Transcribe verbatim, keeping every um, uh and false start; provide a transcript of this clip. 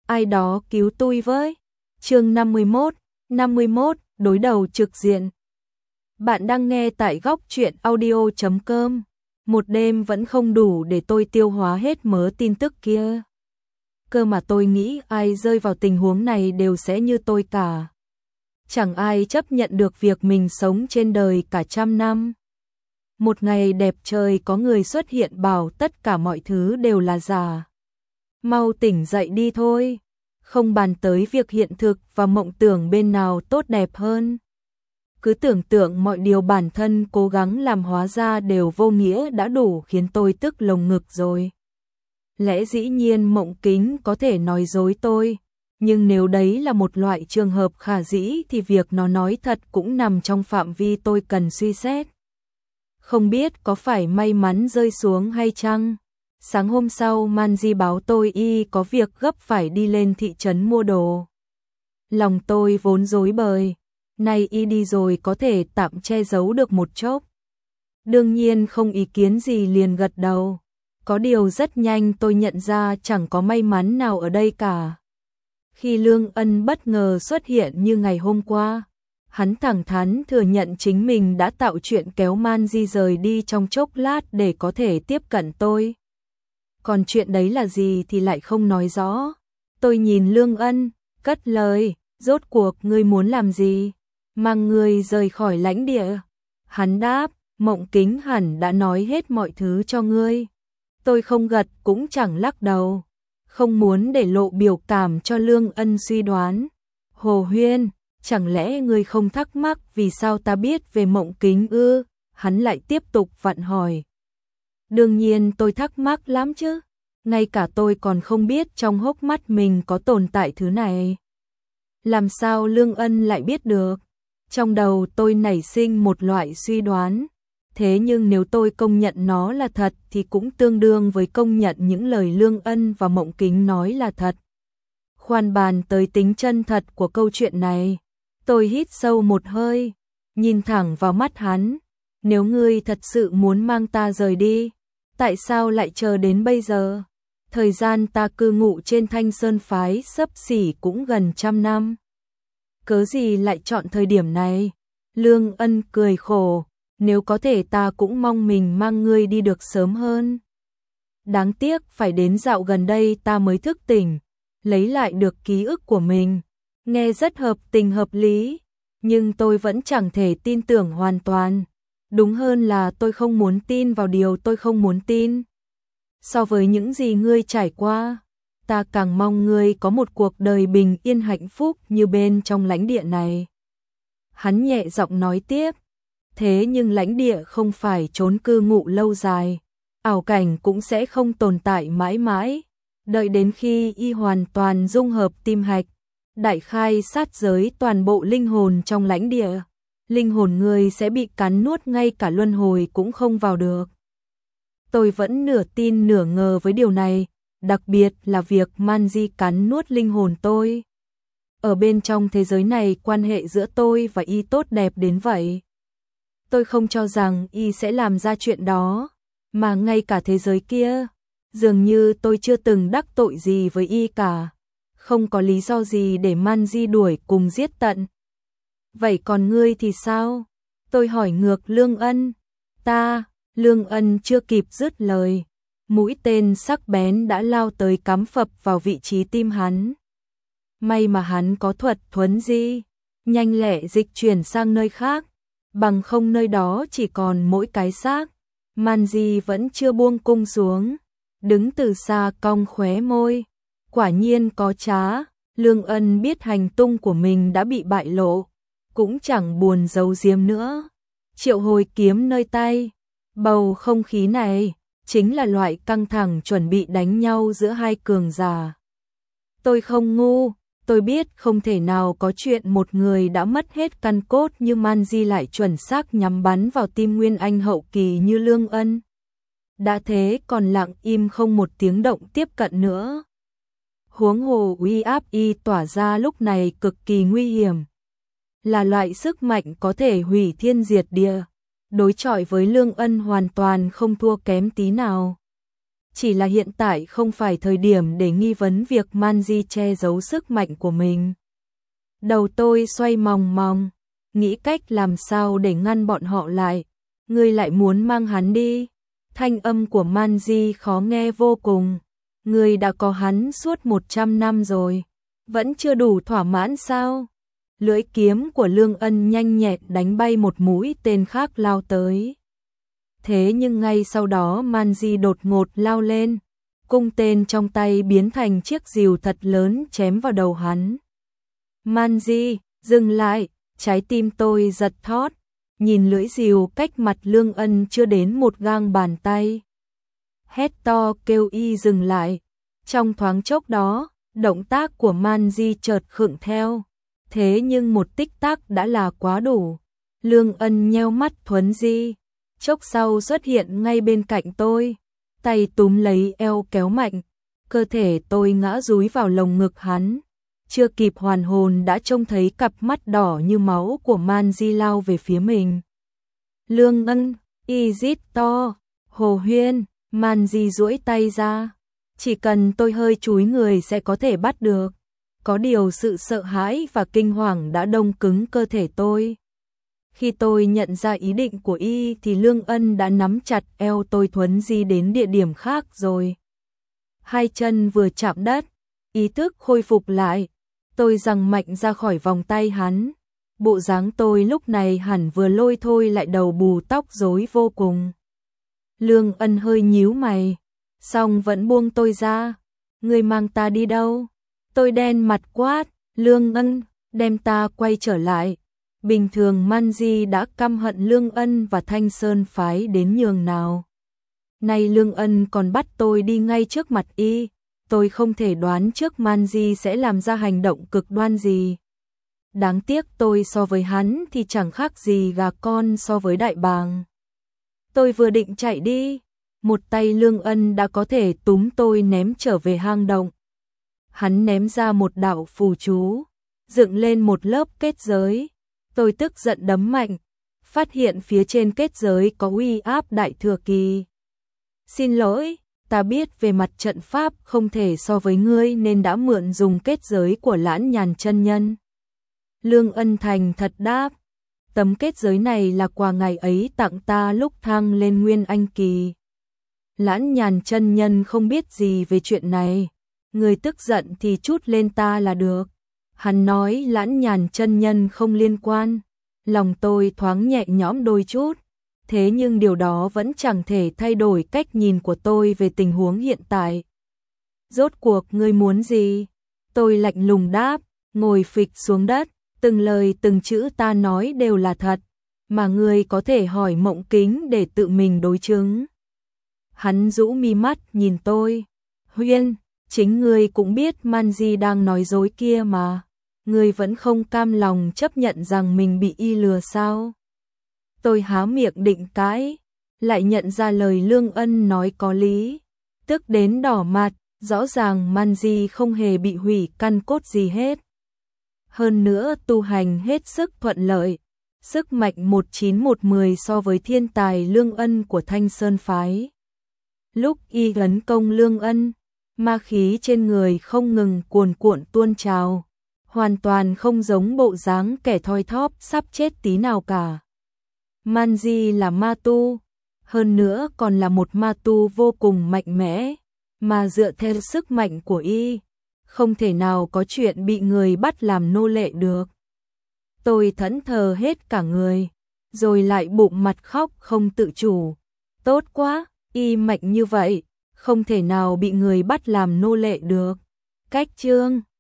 ai đó cứu tôi với. Chương năm mươi mốt, năm mươi mốt, đối đầu trực diện. Bạn đang nghe tại góc truyện audio chấm com. Một đêm vẫn không đủ để tôi tiêu hóa hết mớ tin tức kia. Cơ mà tôi nghĩ ai rơi vào tình huống này đều sẽ như tôi cả. Chẳng ai chấp nhận được việc mình sống trên đời cả trăm năm. Một ngày đẹp trời có người xuất hiện bảo tất cả mọi thứ đều là giả. Mau tỉnh dậy đi thôi. Không bàn tới việc hiện thực và mộng tưởng bên nào tốt đẹp hơn. Cứ tưởng tượng mọi điều bản thân cố gắng làm hóa ra đều vô nghĩa đã đủ khiến tôi tức lồng ngực rồi. Lẽ dĩ nhiên Mộng Kính có thể nói dối tôi, nhưng nếu đấy là một loại trường hợp khả dĩ thì việc nó nói thật cũng nằm trong phạm vi tôi cần suy xét. Không biết có phải may mắn rơi xuống hay chăng? Sáng hôm sau Manji báo tôi y có việc gấp phải đi lên thị trấn mua đồ. Lòng tôi vốn rối bời, nay y đi rồi có thể tạm che giấu được một chốc. Đương nhiên không ý kiến gì liền gật đầu. Có điều rất nhanh tôi nhận ra chẳng có may mắn nào ở đây cả. Khi Lương Ân bất ngờ xuất hiện như ngày hôm qua, hắn thẳng thắn thừa nhận chính mình đã tạo chuyện kéo Manji rời đi trong chốc lát để có thể tiếp cận tôi. Còn chuyện đấy là gì thì lại không nói rõ. Tôi nhìn Lương Ân, cất lời, rốt cuộc ngươi muốn làm gì? Mang ngươi rời khỏi lãnh địa. Hắn đáp, Mộng Kính hẳn đã nói hết mọi thứ cho ngươi. Tôi không gật cũng chẳng lắc đầu. Không muốn để lộ biểu cảm cho Lương Ân suy đoán. Hồ Huyên, chẳng lẽ ngươi không thắc mắc vì sao ta biết về Mộng Kính ư? Hắn lại tiếp tục vặn hỏi. Đương nhiên tôi thắc mắc lắm chứ. Ngay cả tôi còn không biết trong hốc mắt mình có tồn tại thứ này. Làm sao Lương Ân lại biết được? Trong đầu tôi nảy sinh một loại suy đoán. Thế nhưng nếu tôi công nhận nó là thật thì cũng tương đương với công nhận những lời Lương Ân và Mộng Kính nói là thật. Khoan bàn tới tính chân thật của câu chuyện này. Tôi hít sâu một hơi, nhìn thẳng vào mắt hắn. Nếu ngươi thật sự muốn mang ta rời đi, tại sao lại chờ đến bây giờ? Thời gian ta cư ngụ trên Thanh Sơn phái xấp xỉ cũng gần trăm năm. Cớ gì lại chọn thời điểm này? Lương Ân cười khổ, nếu có thể ta cũng mong mình mang ngươi đi được sớm hơn. Đáng tiếc phải đến dạo gần đây ta mới thức tỉnh, lấy lại được ký ức của mình. Nghe rất hợp tình hợp lý, nhưng tôi vẫn chẳng thể tin tưởng hoàn toàn. Đúng hơn là tôi không muốn tin vào điều tôi không muốn tin. So với những gì ngươi trải qua, ta càng mong ngươi có một cuộc đời bình yên hạnh phúc như bên trong lãnh địa này. Hắn nhẹ giọng nói tiếp, thế nhưng lãnh địa không phải trốn cư ngụ lâu dài, ảo cảnh cũng sẽ không tồn tại mãi mãi. Đợi đến khi y hoàn toàn dung hợp tim hạch, đại khai sát giới toàn bộ linh hồn trong lãnh địa, linh hồn người sẽ bị cắn nuốt ngay cả luân hồi cũng không vào được. Tôi vẫn nửa tin nửa ngờ với điều này, đặc biệt là việc Manji cắn nuốt linh hồn tôi. Ở bên trong thế giới này quan hệ giữa tôi và y tốt đẹp đến vậy. Tôi không cho rằng y sẽ làm ra chuyện đó, mà ngay cả thế giới kia, dường như tôi chưa từng đắc tội gì với y cả. Không có lý do gì để Manji đuổi cùng giết tận. Vậy còn ngươi thì sao? Tôi hỏi ngược Lương Ân. Ta, Lương Ân chưa kịp dứt lời, mũi tên sắc bén đã lao tới cắm phập vào vị trí tim hắn. May mà hắn có thuật thuấn di, nhanh lẹ dịch chuyển sang nơi khác, bằng không nơi đó chỉ còn mỗi cái xác. Manji vẫn chưa buông cung xuống, đứng từ xa cong khóe môi. Quả nhiên có trá, Lương Ân biết hành tung của mình đã bị bại lộ, cũng chẳng buồn giấu giếm nữa. Triệu hồi kiếm nơi tay, bầu không khí này chính là loại căng thẳng chuẩn bị đánh nhau giữa hai cường giả. Tôi không ngu, tôi biết không thể nào có chuyện một người đã mất hết căn cốt như Manji lại chuẩn xác nhắm bắn vào tim Nguyên Anh hậu kỳ như Lương Ân. Đã thế còn lặng im không một tiếng động tiếp cận nữa. Huống hồ uy áp y tỏa ra lúc này cực kỳ nguy hiểm. Là loại sức mạnh có thể hủy thiên diệt địa. Đối chọi với Lương Ân hoàn toàn không thua kém tí nào. Chỉ là hiện tại không phải thời điểm để nghi vấn việc Manji che giấu sức mạnh của mình. Đầu tôi xoay mòng mòng, nghĩ cách làm sao để ngăn bọn họ lại. Ngươi lại muốn mang hắn đi? Thanh âm của Manji khó nghe vô cùng. Ngươi đã có hắn suốt một trăm năm rồi, vẫn chưa đủ thỏa mãn sao? Lưỡi kiếm của Lương Ân nhanh nhẹn đánh bay một mũi tên khác lao tới. Thế nhưng ngay sau đó Manji đột ngột lao lên, cung tên trong tay biến thành chiếc rìu thật lớn chém vào đầu hắn. Manji, dừng lại, trái tim tôi giật thót, nhìn lưỡi rìu cách mặt Lương Ân chưa đến một gang bàn tay. Hét to kêu y dừng lại, trong thoáng chốc đó, động tác của Manji chợt khựng theo, thế nhưng một tích tắc đã là quá đủ. Lương Ân nheo mắt thuấn di, chốc sau xuất hiện ngay bên cạnh tôi, tay túm lấy eo kéo mạnh, cơ thể tôi ngã dúi vào lồng ngực hắn. Chưa kịp hoàn hồn đã trông thấy cặp mắt đỏ như máu của Manji lao về phía mình. Lương Ân, y rít to, Hồ Huyên, Manji duỗi tay ra. Chỉ cần tôi hơi chúi người sẽ có thể bắt được. Có điều sự sợ hãi và kinh hoàng đã đông cứng cơ thể tôi. Khi tôi nhận ra ý định của y thì Lương Ân đã nắm chặt eo tôi thuấn di đến địa điểm khác rồi. Hai chân vừa chạm đất, ý thức khôi phục lại. Tôi giằng mạnh ra khỏi vòng tay hắn. Bộ dáng tôi lúc này hẳn vừa lôi thôi lại đầu bù tóc rối vô cùng. Lương Ân hơi nhíu mày, xong vẫn buông tôi ra. Ngươi mang ta đi đâu? Tôi đen mặt quát. Lương Ân, đem ta quay trở lại. Bình thường Manji đã căm hận Lương Ân và Thanh Sơn phái đến nhường nào. Nay Lương Ân còn bắt tôi đi ngay trước mặt y. Tôi không thể đoán trước Manji sẽ làm ra hành động cực đoan gì. Đáng tiếc tôi so với hắn thì chẳng khác gì gà con so với đại bàng. Tôi vừa định chạy đi, một tay Lương Ân đã có thể túm tôi ném trở về hang động. Hắn ném ra một đạo phù chú, dựng lên một lớp kết giới. Tôi tức giận đấm mạnh, phát hiện phía trên kết giới có uy áp đại thừa kỳ. Xin lỗi, ta biết về mặt trận pháp không thể so với ngươi nên đã mượn dùng kết giới của Lãn Nhàn chân nhân. Lương Ân thành thật đáp, tấm kết giới này là quà ngày ấy tặng ta lúc thăng lên Nguyên Anh kỳ. Lãn Nhàn chân nhân không biết gì về chuyện này, người tức giận thì trút lên ta là được. Hắn nói Lãn Nhàn chân nhân không liên quan, lòng tôi thoáng nhẹ nhõm đôi chút. Thế nhưng điều đó vẫn chẳng thể thay đổi cách nhìn của tôi về tình huống hiện tại. Rốt cuộc ngươi muốn gì? Tôi lạnh lùng đáp, ngồi phịch xuống đất, từng lời từng chữ ta nói đều là thật, mà ngươi có thể hỏi Mộng Kính để tự mình đối chứng. Hắn rũ mi mắt nhìn tôi, Huyên, chính ngươi cũng biết Manji đang nói dối kia mà, ngươi vẫn không cam lòng chấp nhận rằng mình bị y lừa sao? Tôi há miệng định cãi, lại nhận ra lời Lương Ân nói có lý, tức đến đỏ mặt, rõ ràng Manji không hề bị hủy căn cốt gì hết. Hơn nữa tu hành hết sức thuận lợi, sức mạnh một chín một mười so với thiên tài Lương Ân của Thanh Sơn phái. Lúc y tấn công Lương Ân, ma khí trên người không ngừng cuồn cuộn tuôn trào, hoàn toàn không giống bộ dáng kẻ thoi thóp sắp chết tí nào cả. Manji là ma tu, hơn nữa còn là một ma tu vô cùng mạnh mẽ, mà dựa theo sức mạnh của y, không thể nào có chuyện bị người bắt làm nô lệ được. Tôi thẫn thờ hết cả người, rồi lại bụng mặt khóc không tự chủ. Tốt quá, y mạnh như vậy, không thể nào bị người bắt làm nô lệ được. Cách chương